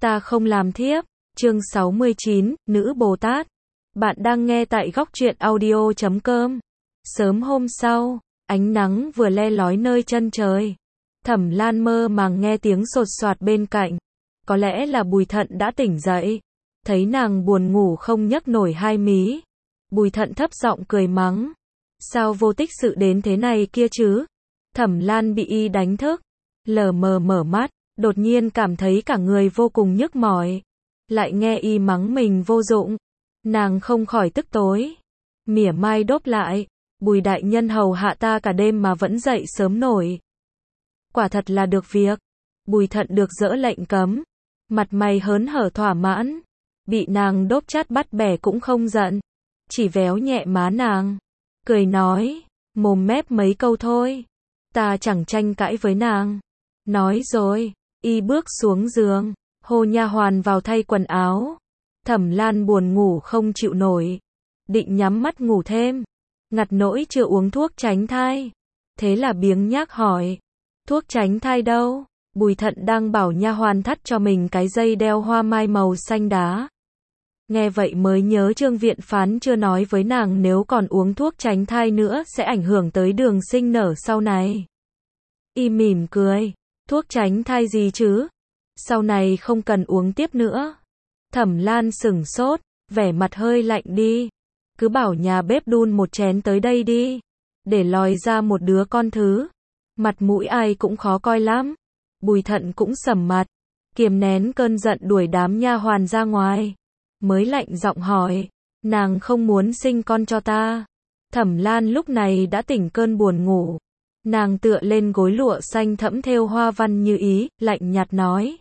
Ta không làm thiếp. Chương 69, Nữ Bồ Tát. Bạn đang nghe tại góc truyện audio.com. Sớm hôm sau, ánh nắng vừa le lói nơi chân trời. Thẩm Lan mơ màng nghe tiếng sột soạt bên cạnh. Có lẽ là Bùi Thận đã tỉnh dậy. Thấy nàng buồn ngủ không nhấc nổi hai mí. Bùi Thận thấp giọng cười mắng. Sao vô tích sự đến thế này kia chứ? Thẩm Lan bị y đánh thức. Lờ mờ mở mắt, đột nhiên cảm thấy cả người vô cùng nhức mỏi. Lại nghe y mắng mình vô dụng. Nàng không khỏi tức tối. Mỉa mai đốp lại. Bùi đại nhân hầu hạ ta cả đêm mà vẫn dậy sớm nổi. Quả thật là được việc. Bùi Thận được dỡ lệnh cấm. Mặt mày hớn hở thỏa mãn. Bị nàng đốp chát bắt bẻ cũng không giận. Chỉ véo nhẹ má nàng. Cười nói. Mồm mép mấy câu thôi. Ta chẳng tranh cãi với nàng. Nói rồi. Y bước xuống giường. Hô nha hoàn vào thay quần áo. Thẩm Lan buồn ngủ không chịu nổi. Định nhắm mắt ngủ thêm. Ngặt nỗi chưa uống thuốc tránh thai. Thế là biếng nhác hỏi. Thuốc tránh thai đâu? Bùi Thận đang bảo nha hoàn thắt cho mình cái dây đeo hoa mai màu xanh đá. Nghe vậy mới nhớ Trương Viện Phán chưa nói với nàng nếu còn uống thuốc tránh thai nữa sẽ ảnh hưởng tới đường sinh nở sau này. Y mỉm cười. Thuốc tránh thai gì chứ? Sau này không cần uống tiếp nữa. Thẩm Lan sửng sốt, vẻ mặt hơi lạnh đi. Cứ bảo nhà bếp đun một chén tới đây đi. Để lòi ra một đứa con thứ. Mặt mũi ai cũng khó coi lắm. Bùi Thận cũng sầm mặt. Kiềm nén cơn giận đuổi đám nha hoàn ra ngoài. Mới lạnh giọng hỏi. Nàng không muốn sinh con cho ta. Thẩm Lan lúc này đã tỉnh cơn buồn ngủ. Nàng tựa lên gối lụa xanh thẫm thêu hoa văn như ý, lạnh nhạt nói.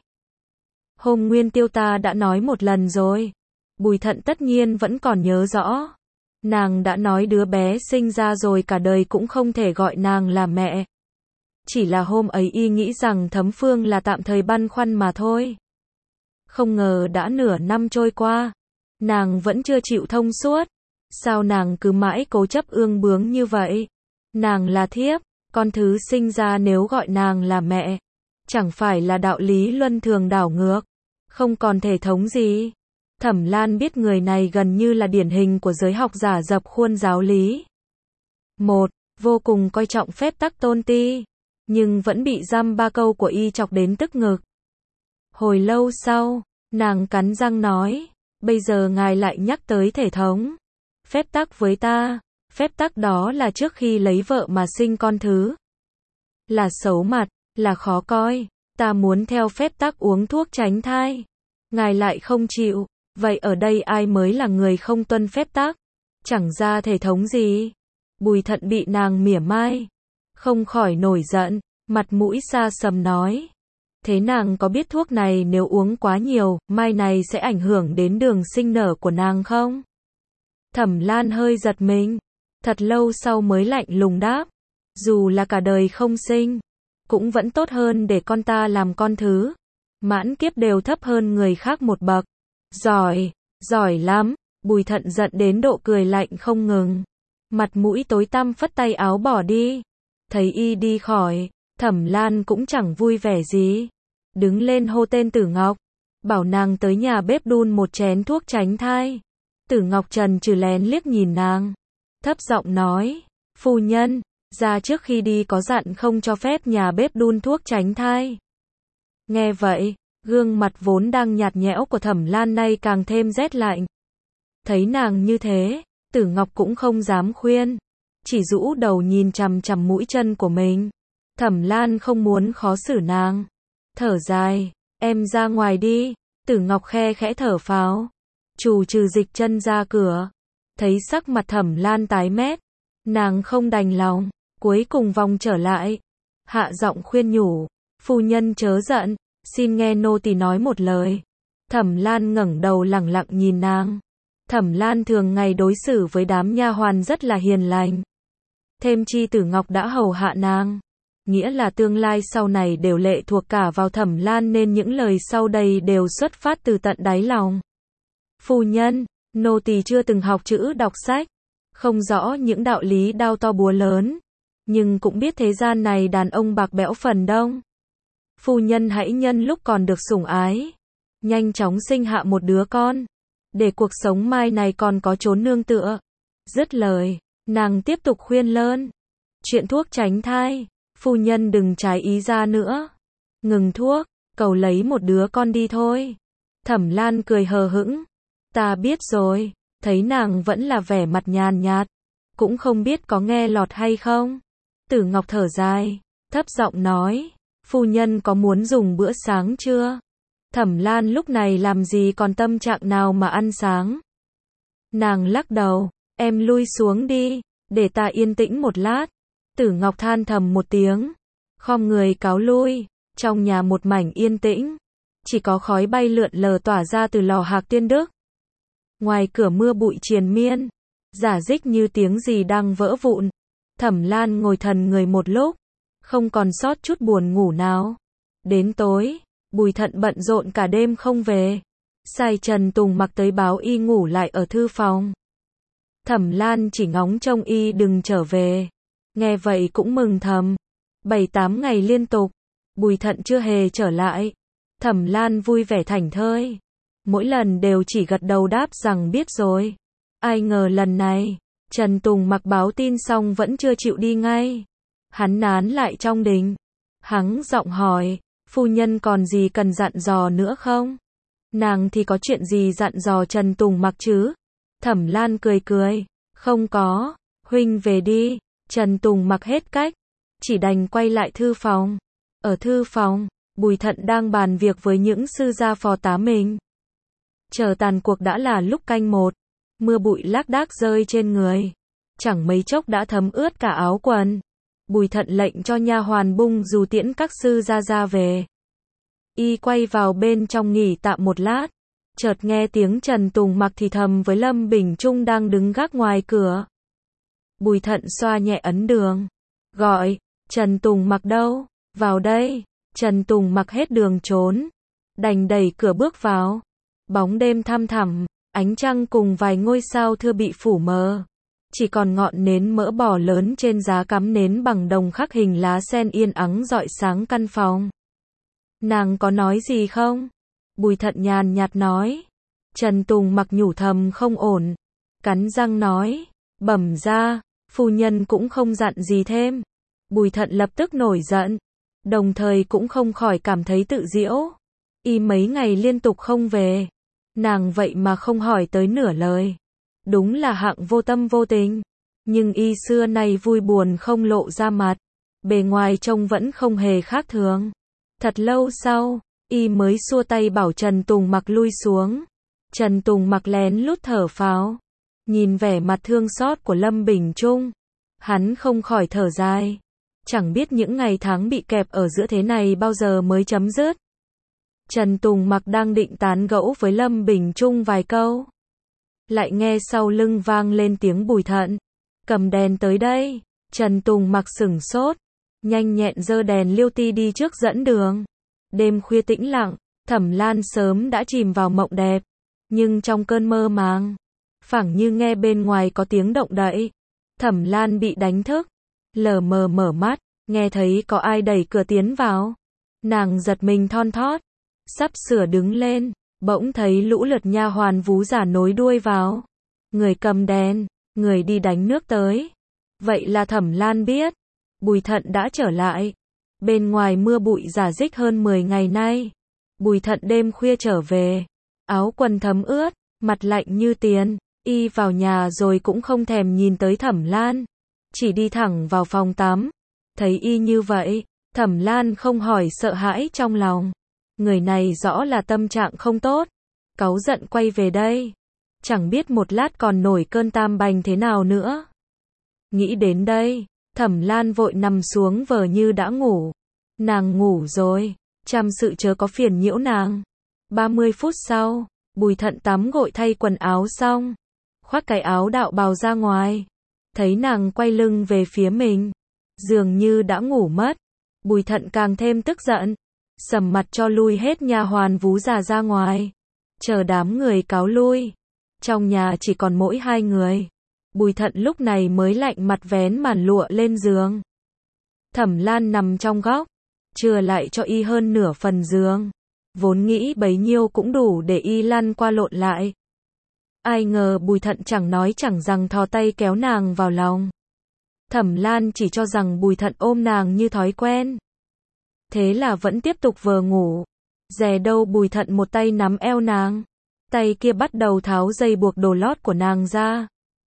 Hôm Nguyên Tiêu ta đã nói một lần rồi. Bùi Thận tất nhiên vẫn còn nhớ rõ. Nàng đã nói đứa bé sinh ra rồi cả đời cũng không thể gọi nàng là mẹ. Chỉ là hôm ấy y nghĩ rằng Thấm Phương là tạm thời băn khoăn mà thôi. Không ngờ đã nửa năm trôi qua. Nàng vẫn chưa chịu thông suốt. Sao nàng cứ mãi cố chấp ương bướng như vậy? Nàng là thiếp. Con thứ sinh ra nếu gọi nàng là mẹ. Chẳng phải là đạo lý luân thường đảo ngược. Không còn thể thống gì. Thẩm Lan biết người này gần như là điển hình của giới học giả dập khuôn giáo lý. Một, vô cùng coi trọng phép tắc tôn ti. Nhưng vẫn bị dăm ba câu của y chọc đến tức ngực. Hồi lâu sau, nàng cắn răng nói. Bây giờ ngài lại nhắc tới thể thống. Phép tắc với ta. Phép tắc đó là trước khi lấy vợ mà sinh con thứ. Là xấu mặt, là khó coi. Ta muốn theo phép tắc uống thuốc tránh thai. Ngài lại không chịu. Vậy ở đây ai mới là người không tuân phép tắc? Chẳng ra thể thống gì. Bùi Thận bị nàng mỉa mai. Không khỏi nổi giận. Mặt mũi xa sầm nói. Thế nàng có biết thuốc này nếu uống quá nhiều, mai này sẽ ảnh hưởng đến đường sinh nở của nàng không? Thẩm Lan hơi giật mình. Thật lâu sau mới lạnh lùng đáp. Dù là cả đời không sinh, cũng vẫn tốt hơn để con ta làm con thứ. Mãn kiếp đều thấp hơn người khác một bậc. Giỏi, giỏi lắm. Bùi Thận giận đến độ cười lạnh không ngừng. Mặt mũi tối tăm phất tay áo bỏ đi. Thấy y đi khỏi, Thẩm Lan cũng chẳng vui vẻ gì. Đứng lên hô tên Tử Ngọc. Bảo nàng tới nhà bếp đun một chén thuốc tránh thai. Tử Ngọc trần trừ lén liếc nhìn nàng. Thấp giọng nói. Phu nhân, ra trước khi đi có dặn không cho phép nhà bếp đun thuốc tránh thai. Nghe vậy, gương mặt vốn đang nhạt nhẽo của Thẩm Lan nay càng thêm rét lạnh. Thấy nàng như thế, Tử Ngọc cũng không dám khuyên. Chỉ rũ đầu nhìn chằm chằm mũi chân của mình. Thẩm Lan không muốn khó xử nàng. Thở dài, em ra ngoài đi. Tử Ngọc khe khẽ thở phào. Trù trừ dịch chân ra cửa. Thấy sắc mặt Thẩm Lan tái mét. Nàng không đành lòng. Cuối cùng vòng trở lại. Hạ giọng khuyên nhủ. Phu nhân chớ giận. Xin nghe nô tỳ nói một lời. Thẩm Lan ngẩng đầu lẳng lặng nhìn nàng. Thẩm Lan thường ngày đối xử với đám nha hoàn rất là hiền lành. Thêm chi Tử Ngọc đã hầu hạ nàng. Nghĩa là tương lai sau này đều lệ thuộc cả vào Thẩm Lan nên những lời sau đây đều xuất phát từ tận đáy lòng. Phu nhân, nô tỳ chưa từng học chữ đọc sách. Không rõ những đạo lý đao to búa lớn. Nhưng cũng biết thế gian này đàn ông bạc bẽo phần đông. Phu nhân hãy nhân lúc còn được sủng ái. nhanh chóng sinh hạ một đứa con, để cuộc sống mai này còn có chốn nương tựa. Dứt lời, nàng tiếp tục khuyên lơn. Chuyện thuốc tránh thai, phu nhân đừng trái ý ra nữa. Ngừng thuốc, cầu lấy một đứa con đi thôi. Thẩm Lan cười hờ hững. Ta biết rồi, thấy nàng vẫn là vẻ mặt nhàn nhạt. Cũng không biết có nghe lọt hay không. Tử Ngọc thở dài, thấp giọng nói, phu nhân có muốn dùng bữa sáng chưa? Thẩm Lan lúc này làm gì còn tâm trạng nào mà ăn sáng. Nàng lắc đầu, em lui xuống đi, để ta yên tĩnh một lát. Tử Ngọc than thầm một tiếng, khom người cáo lui. Trong nhà một mảnh yên tĩnh, chỉ có khói bay lượn lờ tỏa ra từ lò Hạc Tiên Đức. Ngoài cửa mưa bụi triền miên, rả rích như tiếng gì đang vỡ vụn. Thẩm Lan ngồi thần người một lúc, không còn sót chút buồn ngủ nào. Đến tối, Bùi Thận bận rộn cả đêm không về, sai Trần Tùng Mặc tới báo y ngủ lại ở thư phòng. Thẩm Lan chỉ ngóng trông y đừng trở về. Nghe vậy cũng mừng thầm. 7-8 ngày liên tục, Bùi Thận chưa hề trở lại. Thẩm Lan vui vẻ thảnh thơi. Mỗi lần đều chỉ gật đầu đáp rằng biết rồi. Ai ngờ lần này, Trần Tùng Mặc báo tin xong vẫn chưa chịu đi ngay. Hắn nán lại trong đình. Hắn giọng hỏi, phu nhân còn gì cần dặn dò nữa không? Nàng thì có chuyện gì dặn dò Trần Tùng Mặc chứ? Thẩm Lan cười cười, không có, huynh về đi. Trần Tùng Mặc hết cách, chỉ đành quay lại thư phòng. Ở thư phòng, Bùi Thận đang bàn việc với những sư gia phò tá mình. Chờ tàn cuộc đã là lúc canh 1, mưa bụi lác đác rơi trên người, chẳng mấy chốc đã thấm ướt cả áo quần. Bùi Thận lệnh cho nha hoàn bung dù tiễn các sư gia ra về. Y quay vào bên trong nghỉ tạm một lát, chợt nghe tiếng Trần Tùng Mặc thì thầm với Lâm Bình Trung đang đứng gác ngoài cửa. Bùi Thận xoa nhẹ ấn đường, gọi, Trần Tùng Mặc đâu? Vào đây. Trần Tùng Mặc hết đường trốn, đành đẩy cửa bước vào. Bóng đêm thăm thẳm, ánh trăng cùng vài ngôi sao thưa bị phủ mờ. Chỉ còn ngọn nến mỡ bò lớn trên giá cắm nến bằng đồng khắc hình lá sen yên ắng rọi sáng căn phòng. Nàng có nói gì không? Bùi Thận nhàn nhạt nói. Trần Tùng Mặc nhủ thầm không ổn, cắn răng nói, bẩm ra, phu nhân cũng không dặn gì thêm. Bùi Thận lập tức nổi giận, đồng thời cũng không khỏi cảm thấy tự giễu. Y mấy ngày liên tục không về, nàng vậy mà không hỏi tới nửa lời. Đúng là hạng vô tâm vô tình. Nhưng y xưa nay vui buồn không lộ ra mặt, bề ngoài trông vẫn không hề khác thường. Thật lâu sau, y mới xua tay bảo Trần Tùng Mặc lui xuống. Trần Tùng Mặc lén lút thở phào, nhìn vẻ mặt thương xót của Lâm Bình Trung, hắn không khỏi thở dài. Chẳng biết những ngày tháng bị kẹp ở giữa thế này bao giờ mới chấm dứt. Trần Tùng Mặc đang định tán gẫu với Lâm Bình Trung vài câu, lại nghe sau lưng vang lên tiếng Bùi Thận, cầm đèn tới đây. Trần Tùng Mặc sửng sốt, nhanh nhẹn giơ đèn liêu ti đi trước dẫn đường. Đêm khuya tĩnh lặng, Thẩm Lan sớm đã chìm vào mộng đẹp, nhưng trong cơn mơ màng, phảng như nghe bên ngoài có tiếng động đậy. Thẩm Lan bị đánh thức, lờ mờ mở mắt, nghe thấy có ai đẩy cửa tiến vào. Nàng giật mình thon thót, sắp sửa đứng lên, bỗng thấy lũ lượt nha hoàn vú giả nối đuôi vào. Người cầm đèn, người đi đánh nước tới. Vậy là Thẩm Lan biết, Bùi Thận đã trở lại. Bên ngoài mưa bụi rả rích hơn 10 ngày nay. Bùi Thận đêm khuya trở về, áo quần thấm ướt, mặt lạnh như tiền. Y vào nhà rồi cũng không thèm nhìn tới Thẩm Lan, chỉ đi thẳng vào phòng tắm. Thấy y như vậy, Thẩm Lan không hỏi sợ hãi trong lòng. Người này rõ là tâm trạng không tốt, cáu giận quay về đây, chẳng biết một lát còn nổi cơn tam bành thế nào nữa. Nghĩ đến đây, Thẩm Lan vội nằm xuống vờ như đã ngủ. Nàng ngủ rồi, trăm sự chớ có phiền nhiễu nàng. 30 phút sau, Bùi Thận tắm gội thay quần áo xong, khoác cái áo đạo bào ra ngoài. Thấy nàng quay lưng về phía mình, dường như đã ngủ mất. Bùi Thận càng thêm tức giận, sầm mặt cho lui hết nha hoàn vú già ra ngoài, chờ đám người cáo lui. Trong nhà chỉ còn mỗi hai người. Bùi Thận lúc này mới lạnh mặt vén màn lụa lên giường. Thẩm Lan nằm trong góc, chừa lại cho y hơn nửa phần giường. Vốn nghĩ bấy nhiêu cũng đủ để y lăn qua lộn lại. Ai ngờ Bùi Thận chẳng nói chẳng rằng thò tay kéo nàng vào lòng. Thẩm Lan chỉ cho rằng Bùi Thận ôm nàng như thói quen. Thế là vẫn tiếp tục vờ ngủ. Dè đâu Bùi Thận một tay nắm eo nàng. Tay kia bắt đầu tháo dây buộc đồ lót của nàng ra.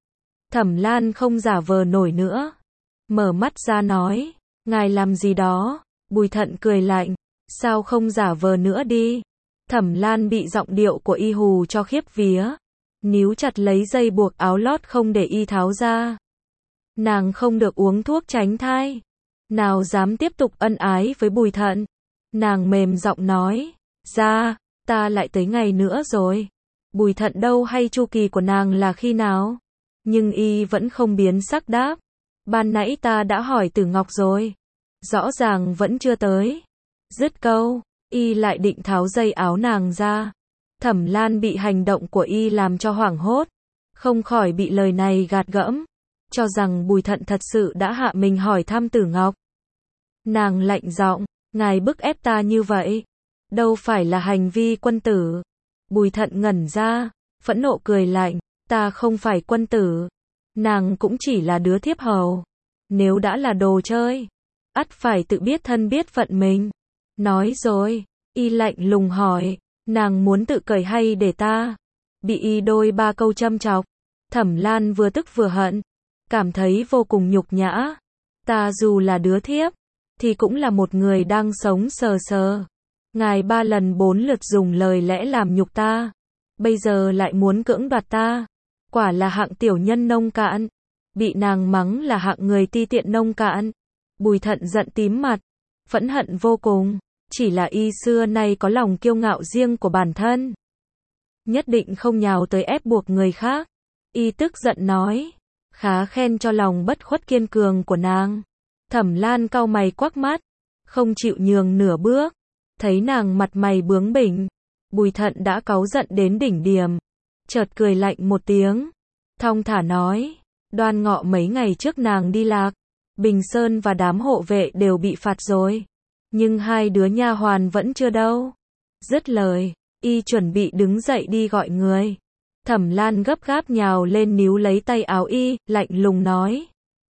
Thẩm Lan không giả vờ nổi nữa. Mở mắt ra nói, ngài làm gì đó? Bùi Thận cười lạnh, sao không giả vờ nữa đi? Thẩm Lan bị giọng điệu của y hù cho khiếp vía. Níu chặt lấy dây buộc áo lót không để y tháo ra. Nàng không được uống thuốc tránh thai. Nào dám tiếp tục ân ái với Bùi Thận. Nàng mềm giọng nói, ra, ta lại tới ngày nữa rồi. Bùi Thận đâu hay chu kỳ của nàng là khi nào? Nhưng y vẫn không biến sắc đáp. Ban nãy ta đã hỏi Tử Ngọc rồi. Rõ ràng vẫn chưa tới. Dứt câu, y lại định tháo dây áo nàng ra. Thẩm Lan bị hành động của y làm cho hoảng hốt. Không khỏi bị lời này gạt gẫm. Cho rằng Bùi Thận thật sự đã hạ mình hỏi thăm Tử Ngọc. Nàng lạnh giọng, ngài bức ép ta như vậy. Đâu phải là hành vi quân tử. Bùi Thận ngẩn ra, phẫn nộ cười lạnh, ta không phải quân tử. Nàng cũng chỉ là đứa thiếp hầu. Nếu đã là đồ chơi, ắt phải tự biết thân biết phận mình. Nói rồi, y lạnh lùng hỏi, nàng muốn tự cởi hay để ta? Bị y đôi ba câu châm chọc. Thẩm Lan vừa tức vừa hận. Cảm thấy vô cùng nhục nhã. Ta dù là đứa thiếp, thì cũng là một người đang sống sờ sờ. Ngài 3 lần 4 lượt dùng lời lẽ làm nhục ta. Bây giờ lại muốn cưỡng đoạt ta. Quả là hạng tiểu nhân nông cạn. Bị nàng mắng là hạng người ti tiện nông cạn. Bùi Thận giận tím mặt. Phẫn hận vô cùng. Chỉ là y xưa nay có lòng kiêu ngạo riêng của bản thân. Nhất định không nhào tới ép buộc người khác. Y tức giận nói. Khá khen cho lòng bất khuất kiên cường của nàng. Thẩm Lan cau mày quắc mắt. Không chịu nhường nửa bước. Thấy nàng mặt mày bướng bỉnh. Bùi Thận đã cáu giận đến đỉnh điểm. Chợt cười lạnh một tiếng. Thong thả nói. Đoan Ngọ mấy ngày trước nàng đi lạc. Bình Sơn và đám hộ vệ đều bị phạt rồi. Nhưng 2 đứa nha hoàn vẫn chưa đâu. Dứt lời, y chuẩn bị đứng dậy đi gọi người. Thẩm Lan gấp gáp nhào lên níu lấy tay áo y, lạnh lùng nói.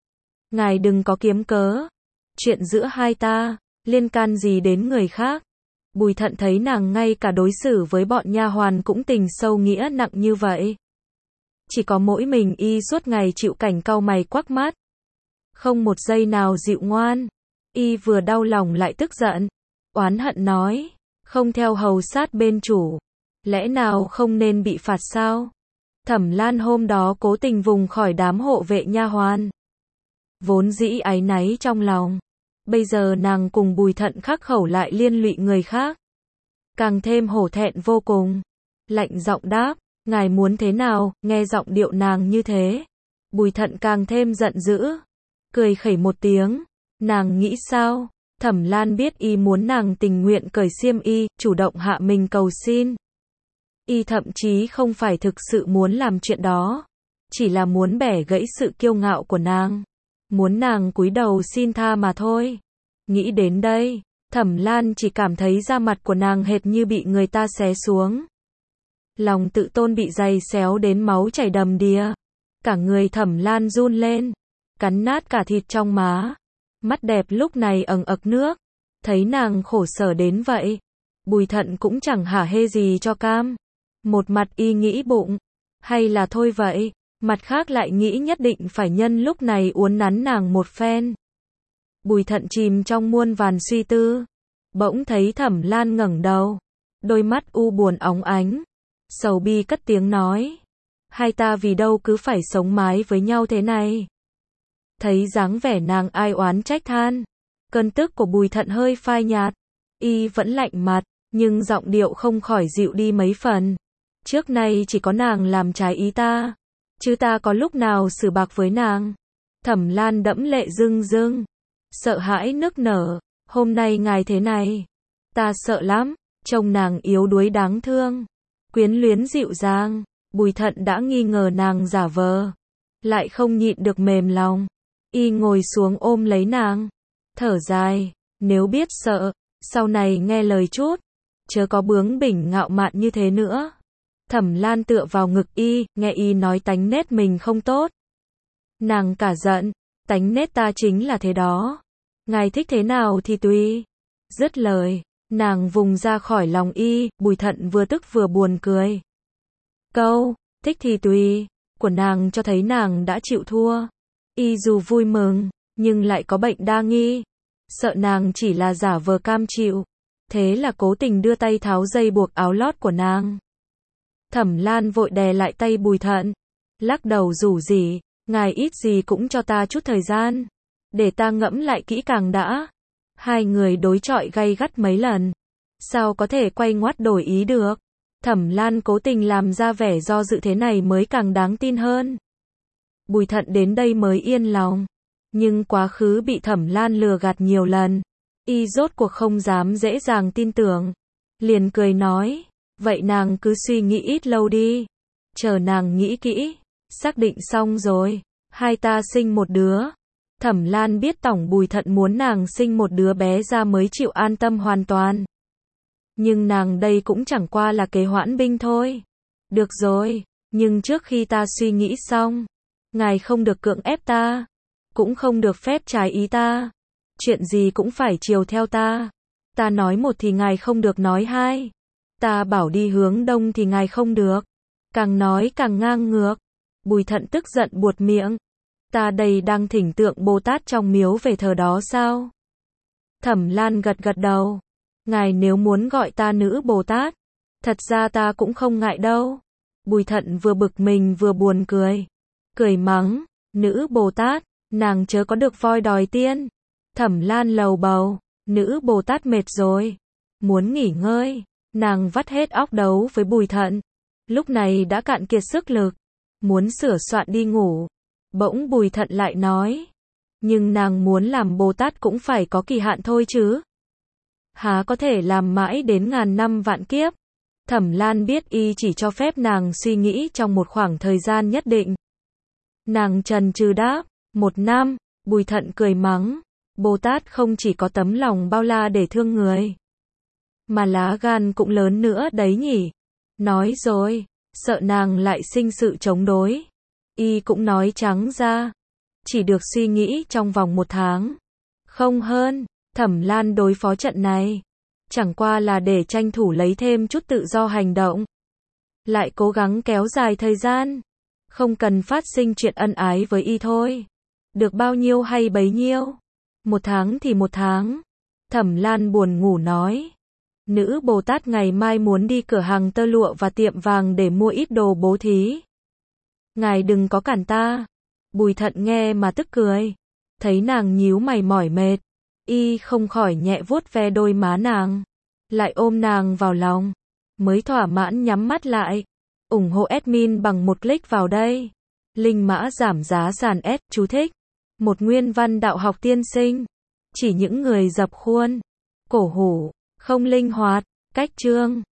Ngài đừng có kiếm cớ. Chuyện giữa hai ta, liên can gì đến người khác. Bùi Thận thấy nàng ngay cả đối xử với bọn nha hoàn cũng tình sâu nghĩa nặng như vậy. Chỉ có mỗi mình y suốt ngày chịu cảnh cau mày quắc mắt. Không một giây nào dịu ngoan. Y vừa đau lòng lại tức giận. Oán hận nói. Không theo hầu sát bên chủ. Lẽ nào không nên bị phạt sao? Thẩm Lan hôm đó cố tình vùng khỏi đám hộ vệ nha hoàn. Vốn dĩ áy náy trong lòng. Bây giờ nàng cùng Bùi Thận khắc khẩu lại liên lụy người khác. Càng thêm hổ thẹn vô cùng. Lạnh giọng đáp. Ngài muốn thế nào? Nghe giọng điệu nàng như thế. Bùi Thận càng thêm giận dữ. Cười khẩy một tiếng. Nàng nghĩ sao? Thẩm Lan biết y muốn nàng tình nguyện cởi xiêm y, chủ động hạ mình cầu xin. Y thậm chí không phải thực sự muốn làm chuyện đó. Chỉ là muốn bẻ gãy sự kiêu ngạo của nàng. Muốn nàng cúi đầu xin tha mà thôi. Nghĩ đến đây, Thẩm Lan chỉ cảm thấy da mặt của nàng hệt như bị người ta xé xuống. Lòng tự tôn bị giày xéo đến máu chảy đầm đìa. Cả người Thẩm Lan run lên. Cắn nát cả thịt trong má. Mắt đẹp lúc này ẩn ực nước. Thấy nàng khổ sở đến vậy. Bùi Thận cũng chẳng hả hê gì cho cam. Một mặt y nghĩ bụng. Hay là thôi vậy. Mặt khác lại nghĩ nhất định phải nhân lúc này uốn nắn nàng một phen. Bùi Thận chìm trong muôn vàn suy tư. Bỗng thấy Thẩm Lan ngẩng đầu. Đôi mắt u buồn óng ánh. Sầu bi cất tiếng nói. Hai ta vì đâu cứ phải sống mái với nhau thế này. Thấy dáng vẻ nàng ai oán trách than. Cơn tức của Bùi Thận hơi phai nhạt. Y vẫn lạnh mặt, nhưng giọng điệu không khỏi dịu đi mấy phần. Trước nay chỉ có nàng làm trái ý ta. Chứ ta có lúc nào xử bạc với nàng. Thẩm Lan đẫm lệ rưng rưng. Sợ hãi nức nở. Hôm nay ngài thế này. Ta sợ lắm. Trông nàng yếu đuối đáng thương. Quyến luyến dịu dàng. Bùi Thận đã nghi ngờ nàng giả vờ. Lại không nhịn được mềm lòng. Y ngồi xuống ôm lấy nàng. Thở dài. Nếu biết sợ, sau này nghe lời chút. chớ có bướng bỉnh ngạo mạn như thế nữa. Thẩm Lan tựa vào ngực y, nghe y nói tánh nết mình không tốt. Nàng cả giận, tánh nết ta chính là thế đó. Ngài thích thế nào thì tùy. Dứt lời, nàng vùng ra khỏi lòng y, Bùi Thận vừa tức vừa buồn cười. Câu, thích thì tùy, của nàng cho thấy nàng đã chịu thua. Y dù vui mừng, nhưng lại có bệnh đa nghi. Sợ nàng chỉ là giả vờ cam chịu. Thế là cố tình đưa tay tháo dây buộc áo lót của nàng. Thẩm Lan vội đè lại tay Bùi Thận. Lắc đầu rủ rỉ, ngài ít gì cũng cho ta chút thời gian. Để ta ngẫm lại kỹ càng đã. Hai người đối chọi gay gắt mấy lần. Sao có thể quay ngoắt đổi ý được. Thẩm Lan cố tình làm ra vẻ do dự thế này mới càng đáng tin hơn. Bùi Thận đến đây mới yên lòng. Nhưng quá khứ bị Thẩm Lan lừa gạt nhiều lần. Y rốt cuộc không dám dễ dàng tin tưởng. Liền cười nói, vậy nàng cứ suy nghĩ ít lâu đi. Chờ nàng nghĩ kỹ, xác định xong rồi, hai ta sinh một đứa. Thẩm Lan biết tổng Bùi Thận muốn nàng sinh một đứa bé ra mới chịu an tâm hoàn toàn. Nhưng nàng đây cũng chẳng qua là kế hoãn binh thôi. Được rồi, nhưng trước khi ta suy nghĩ xong, ngài không được cưỡng ép ta, cũng không được phép trái ý ta. Chuyện gì cũng phải chiều theo ta. Ta nói một thì ngài không được nói hai. Ta bảo đi hướng đông thì ngài không được. Càng nói càng ngang ngược. Bùi Thận tức giận buột miệng. Ta đây đang thỉnh tượng Bồ Tát trong miếu về thờ đó sao? Thẩm Lan gật gật đầu. Ngài nếu muốn gọi ta nữ Bồ Tát, thật ra ta cũng không ngại đâu. Bùi Thận vừa bực mình vừa buồn cười. Cười mắng, nữ Bồ Tát, nàng chớ có được voi đòi tiên. Thẩm Lan lầu bầu, nữ Bồ Tát mệt rồi, muốn nghỉ ngơi. Nàng vắt hết óc đấu với Bùi Thận. Lúc này đã cạn kiệt sức lực, muốn sửa soạn đi ngủ. Bỗng Bùi Thận lại nói, nhưng nàng muốn làm Bồ Tát cũng phải có kỳ hạn thôi chứ. Há có thể làm mãi đến ngàn năm vạn kiếp. Thẩm Lan biết y chỉ cho phép nàng suy nghĩ trong một khoảng thời gian nhất định. Nàng chần chừ đáp, 1 năm. Bùi Thận cười mắng, Bồ Tát không chỉ có tấm lòng bao la để thương người, mà lá gan cũng lớn nữa đấy nhỉ. Nói rồi, sợ nàng lại sinh sự chống đối. Y cũng nói trắng ra, chỉ được suy nghĩ trong vòng 1 tháng. Không hơn. Thẩm Lan đối phó trận này, chẳng qua là để tranh thủ lấy thêm chút tự do hành động. Lại cố gắng kéo dài thời gian. Không cần phát sinh chuyện ân ái với y thôi. Được bao nhiêu hay bấy nhiêu. 1 tháng thì 1 tháng. Thẩm Lan buồn ngủ nói. Nữ Bồ Tát ngày mai muốn đi cửa hàng tơ lụa và tiệm vàng để mua ít đồ bố thí. Ngài đừng có cản ta. Bùi Thận nghe mà tức cười. Thấy nàng nhíu mày mỏi mệt, y không khỏi nhẹ vuốt ve đôi má nàng, lại ôm nàng vào lòng, mới thỏa mãn nhắm mắt lại. Ủng hộ admin bằng một click vào đây. Linh mã giảm giá sàn S, chú thích. Một nguyên văn đạo học tiên sinh. Chỉ những người dập khuôn, cổ hủ, không linh hoạt, cách chương.